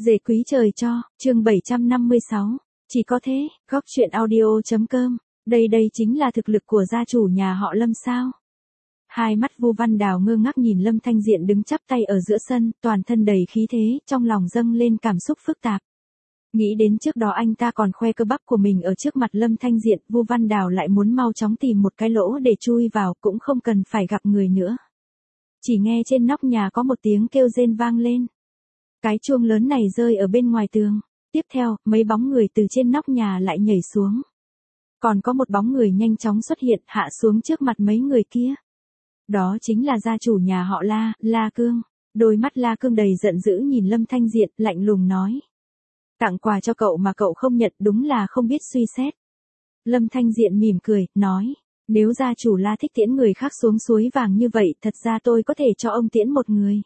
Dề quý trời cho, chương 756. Chỉ có thế, góc chuyện audio.com. Đây chính là thực lực của gia chủ nhà họ Lâm sao? Hai mắt Vu Văn Đào ngơ ngác nhìn Lâm Thanh Diện đứng chắp tay ở giữa sân, toàn thân đầy khí thế, trong lòng dâng lên cảm xúc phức tạp. Nghĩ đến trước đó anh ta còn khoe cơ bắp của mình ở trước mặt Lâm Thanh Diện, Vu Văn Đào lại muốn mau chóng tìm một cái lỗ để chui vào, cũng không cần phải gặp người nữa. Chỉ nghe trên nóc nhà có một tiếng kêu rên vang lên. Cái chuông lớn này rơi ở bên ngoài tường. Tiếp theo, mấy bóng người từ trên nóc nhà lại nhảy xuống. Còn có một bóng người nhanh chóng xuất hiện hạ xuống trước mặt mấy người kia. Đó chính là gia chủ nhà họ La, La Cương. Đôi mắt La Cương đầy giận dữ nhìn Lâm Thanh Diện, lạnh lùng nói. Tặng quà cho cậu mà cậu không nhận, đúng là không biết suy xét. Lâm Thanh Diện mỉm cười, nói. Nếu gia chủ La thích tiễn người khác xuống suối vàng như vậy, thật ra tôi có thể cho ông tiễn một người.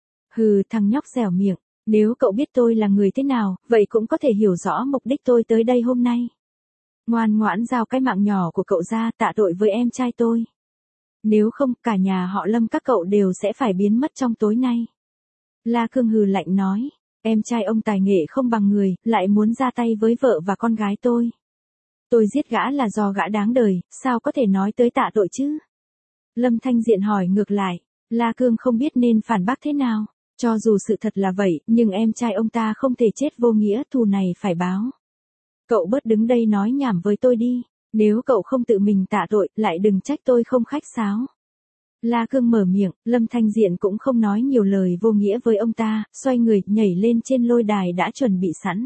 Hừ, thằng nhóc dẻo miệng, nếu cậu biết tôi là người thế nào, vậy cũng có thể hiểu rõ mục đích tôi tới đây hôm nay. Ngoan ngoãn giao cái mạng nhỏ của cậu ra, tạ tội với em trai tôi. Nếu không, cả nhà họ Lâm các cậu đều sẽ phải biến mất trong tối nay. La Cương hừ lạnh nói, em trai ông tài nghệ không bằng người, lại muốn ra tay với vợ và con gái tôi. Tôi giết gã là do gã đáng đời, sao có thể nói tới tạ tội chứ? Lâm Thanh Diện hỏi ngược lại, La Cương không biết nên phản bác thế nào. Cho dù sự thật là vậy, nhưng em trai ông ta không thể chết vô nghĩa, thù này phải báo. Cậu bớt đứng đây nói nhảm với tôi đi, nếu cậu không tự mình tạ tội, lại đừng trách tôi không khách sáo. La Cương mở miệng, Lâm Thanh Diện cũng không nói nhiều lời vô nghĩa với ông ta, xoay người, nhảy lên trên lôi đài đã chuẩn bị sẵn.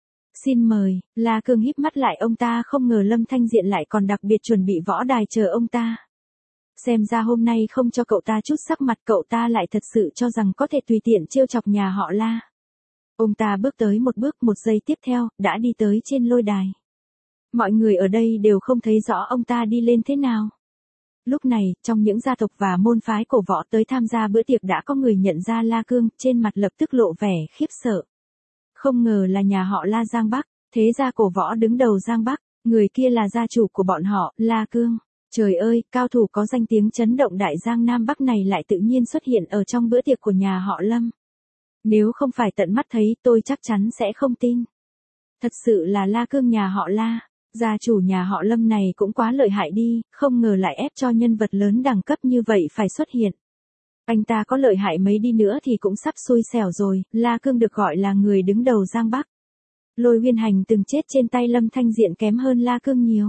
Xin mời, La Cương híp mắt lại, ông ta không ngờ Lâm Thanh Diện lại còn đặc biệt chuẩn bị võ đài chờ ông ta. Xem ra hôm nay không cho cậu ta chút sắc mặt, cậu ta lại thật sự cho rằng có thể tùy tiện trêu chọc nhà họ La. Ông ta bước tới một bước, một giây tiếp theo, đã đi tới trên lôi đài. Mọi người ở đây đều không thấy rõ ông ta đi lên thế nào. Lúc này, trong những gia tộc và môn phái cổ võ tới tham gia bữa tiệc đã có người nhận ra La Cương, trên mặt lập tức lộ vẻ khiếp sợ. Không ngờ là nhà họ La Giang Bắc, thế gia cổ võ đứng đầu Giang Bắc, người kia là gia chủ của bọn họ, La Cương. Trời ơi, cao thủ có danh tiếng chấn động đại Giang Nam Bắc này lại tự nhiên xuất hiện ở trong bữa tiệc của nhà họ Lâm. Nếu không phải tận mắt thấy, tôi chắc chắn sẽ không tin. Thật sự là La Cương nhà họ La, gia chủ nhà họ Lâm này cũng quá lợi hại đi, không ngờ lại ép cho nhân vật lớn đẳng cấp như vậy phải xuất hiện. Anh ta có lợi hại mấy đi nữa thì cũng sắp xui xẻo rồi, La Cương được gọi là người đứng đầu Giang Bắc. Lôi Huyên Hành từng chết trên tay Lâm Thanh Diện kém hơn La Cương nhiều.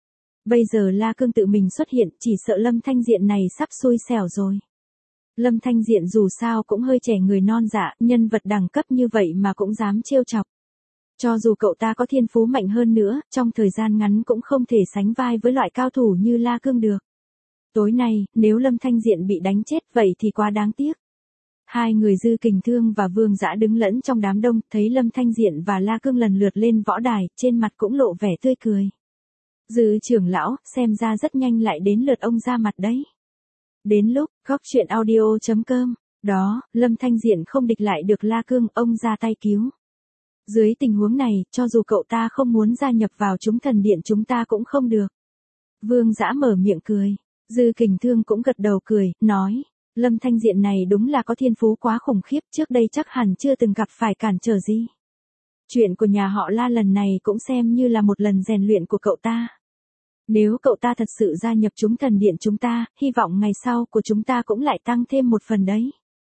Bây giờ La Cương tự mình xuất hiện, chỉ sợ Lâm Thanh Diện này sắp xui xẻo rồi. Lâm Thanh Diện dù sao cũng hơi trẻ người non dạ, nhân vật đẳng cấp như vậy mà cũng dám trêu chọc. Cho dù cậu ta có thiên phú mạnh hơn nữa, trong thời gian ngắn cũng không thể sánh vai với loại cao thủ như La Cương được. Tối nay, nếu Lâm Thanh Diện bị đánh chết vậy thì quá đáng tiếc. Hai người Dư Kình Thương và Vương Dã đứng lẫn trong đám đông, thấy Lâm Thanh Diện và La Cương lần lượt lên võ đài, trên mặt cũng lộ vẻ tươi cười. Dư trưởng lão, xem ra rất nhanh lại đến lượt ông ra mặt đấy. Đến lúc, góc chuyện audio.com, đó, Lâm Thanh Diện không địch lại được La Cương, ông ra tay cứu. Dưới tình huống này, cho dù cậu ta không muốn gia nhập vào chúng thần điện chúng ta cũng không được. Vương Dã mở miệng cười. Dư Kình Thương cũng gật đầu cười, nói. Lâm Thanh Diện này đúng là có thiên phú quá khủng khiếp, trước đây chắc hẳn chưa từng gặp phải cản trở gì. Chuyện của nhà họ La lần này cũng xem như là một lần rèn luyện của cậu ta. Nếu cậu ta thật sự gia nhập chúng thần điện chúng ta, hy vọng ngày sau của chúng ta cũng lại tăng thêm một phần đấy.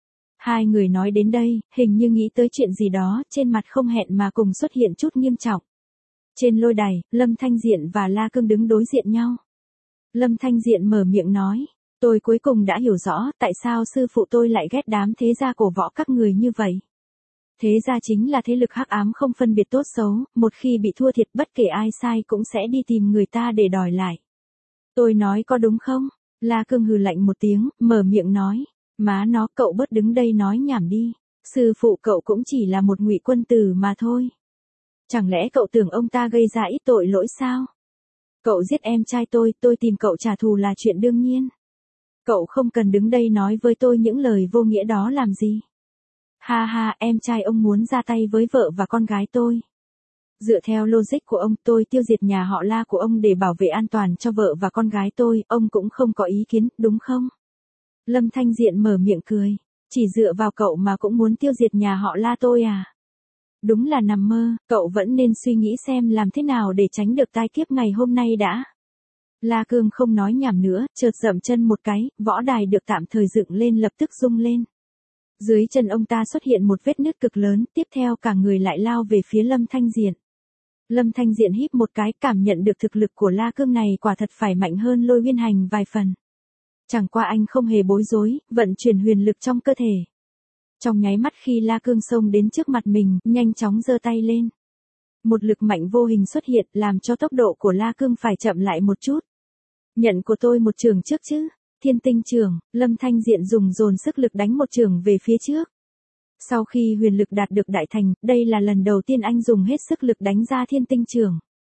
Hai người nói đến đây, hình như nghĩ tới chuyện gì đó, trên mặt không hẹn mà cùng xuất hiện chút nghiêm trọng. Trên lôi đài, Lâm Thanh Diện và La Cương đứng đối diện nhau. Lâm Thanh Diện mở miệng nói, tôi cuối cùng đã hiểu rõ tại sao sư phụ tôi lại ghét đám thế gia cổ võ các người như vậy. Thế gia chính là thế lực hắc ám không phân biệt tốt xấu, một khi bị thua thiệt bất kể ai sai cũng sẽ đi tìm người ta để đòi lại. Tôi nói có đúng không? La Cương hừ lạnh một tiếng, mở miệng nói, má nó, cậu bớt đứng đây nói nhảm đi, sư phụ cậu cũng chỉ là một ngụy quân tử mà thôi. Chẳng lẽ cậu tưởng ông ta gây ra ít tội lỗi sao? Cậu giết em trai tôi tìm cậu trả thù là chuyện đương nhiên. Cậu không cần đứng đây nói với tôi những lời vô nghĩa đó làm gì. Ha ha, em trai ông muốn ra tay với vợ và con gái tôi. Dựa theo logic của ông, tôi tiêu diệt nhà họ La của ông để bảo vệ an toàn cho vợ và con gái tôi, ông cũng không có ý kiến, đúng không? Lâm Thanh Diện mở miệng cười, chỉ dựa vào cậu mà cũng muốn tiêu diệt nhà họ La tôi à? Đúng là nằm mơ, cậu vẫn nên suy nghĩ xem làm thế nào để tránh được tai kiếp ngày hôm nay đã. La Cương không nói nhảm nữa, chợt dậm chân một cái, võ đài được tạm thời dựng lên lập tức rung lên. Dưới chân ông ta xuất hiện một vết nứt cực lớn, tiếp theo cả người lại lao về phía Lâm Thanh Diện. Lâm Thanh Diện híp một cái, cảm nhận được thực lực của La Cương này quả thật phải mạnh hơn Lôi Uyên Hành vài phần. Chẳng qua anh không hề bối rối, vận chuyển huyền lực trong cơ thể. Trong nháy mắt khi La Cương xông đến trước mặt mình, nhanh chóng giơ tay lên. Một lực mạnh vô hình xuất hiện, làm cho tốc độ của La Cương phải chậm lại một chút. Nhận của tôi một trường trước chứ. Thiên tinh trường, Lâm Thanh Diện dùng dồn sức lực đánh một trường về phía trước. Sau khi huyền lực đạt được đại thành, đây là lần đầu tiên anh dùng hết sức lực đánh ra thiên tinh trường.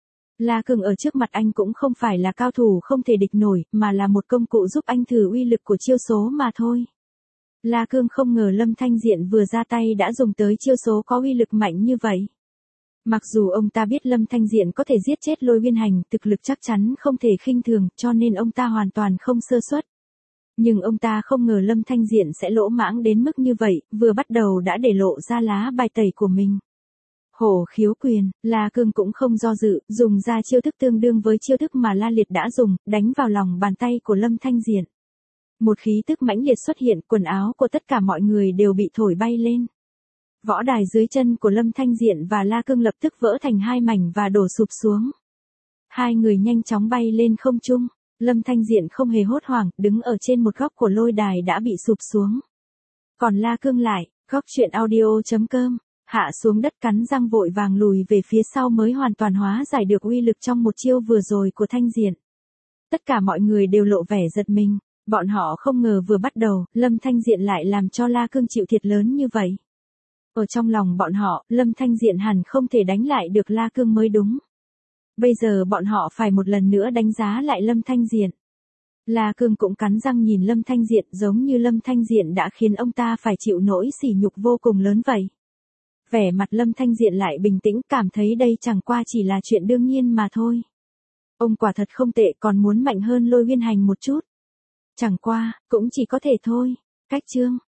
La Cương ở trước mặt anh cũng không phải là cao thủ không thể địch nổi, mà là một công cụ giúp anh thử uy lực của chiêu số mà thôi. La Cương không ngờ Lâm Thanh Diện vừa ra tay đã dùng tới chiêu số có uy lực mạnh như vậy. Mặc dù ông ta biết Lâm Thanh Diện có thể giết chết Lôi Uyên Hành, thực lực chắc chắn không thể khinh thường, cho nên ông ta hoàn toàn không sơ suất. Nhưng ông ta không ngờ Lâm Thanh Diện sẽ lỗ mãng đến mức như vậy, vừa bắt đầu đã để lộ ra lá bài tẩy của mình. Hổ khiếu quyền, La Cương cũng không do dự, dùng ra chiêu thức tương đương với chiêu thức mà La Liệt đã dùng, đánh vào lòng bàn tay của Lâm Thanh Diện. Một khí tức mãnh liệt xuất hiện, quần áo của tất cả mọi người đều bị thổi bay lên. Võ đài dưới chân của Lâm Thanh Diện và La Cương lập tức vỡ thành hai mảnh và đổ sụp xuống. Hai người nhanh chóng bay lên không trung. Lâm Thanh Diện không hề hốt hoảng, đứng ở trên một góc của lôi đài đã bị sụp xuống. Còn La Cương lại, góc truyện audio.com, hạ xuống đất cắn răng vội vàng lùi về phía sau mới hoàn toàn hóa giải được uy lực trong một chiêu vừa rồi của Thanh Diện. Tất cả mọi người đều lộ vẻ giật mình, bọn họ không ngờ vừa bắt đầu, Lâm Thanh Diện lại làm cho La Cương chịu thiệt lớn như vậy. Ở trong lòng bọn họ, Lâm Thanh Diện hẳn không thể đánh lại được La Cương mới đúng. Bây giờ bọn họ phải một lần nữa đánh giá lại Lâm Thanh Diện. La Cương cũng cắn răng nhìn Lâm Thanh Diện, giống như Lâm Thanh Diện đã khiến ông ta phải chịu nỗi sỉ nhục vô cùng lớn vậy. Vẻ mặt Lâm Thanh Diện lại bình tĩnh, cảm thấy đây chẳng qua chỉ là chuyện đương nhiên mà thôi. Ông quả thật không tệ, còn muốn mạnh hơn Lôi Uyên Hành một chút. Chẳng qua, cũng chỉ có thể thôi. Cách chương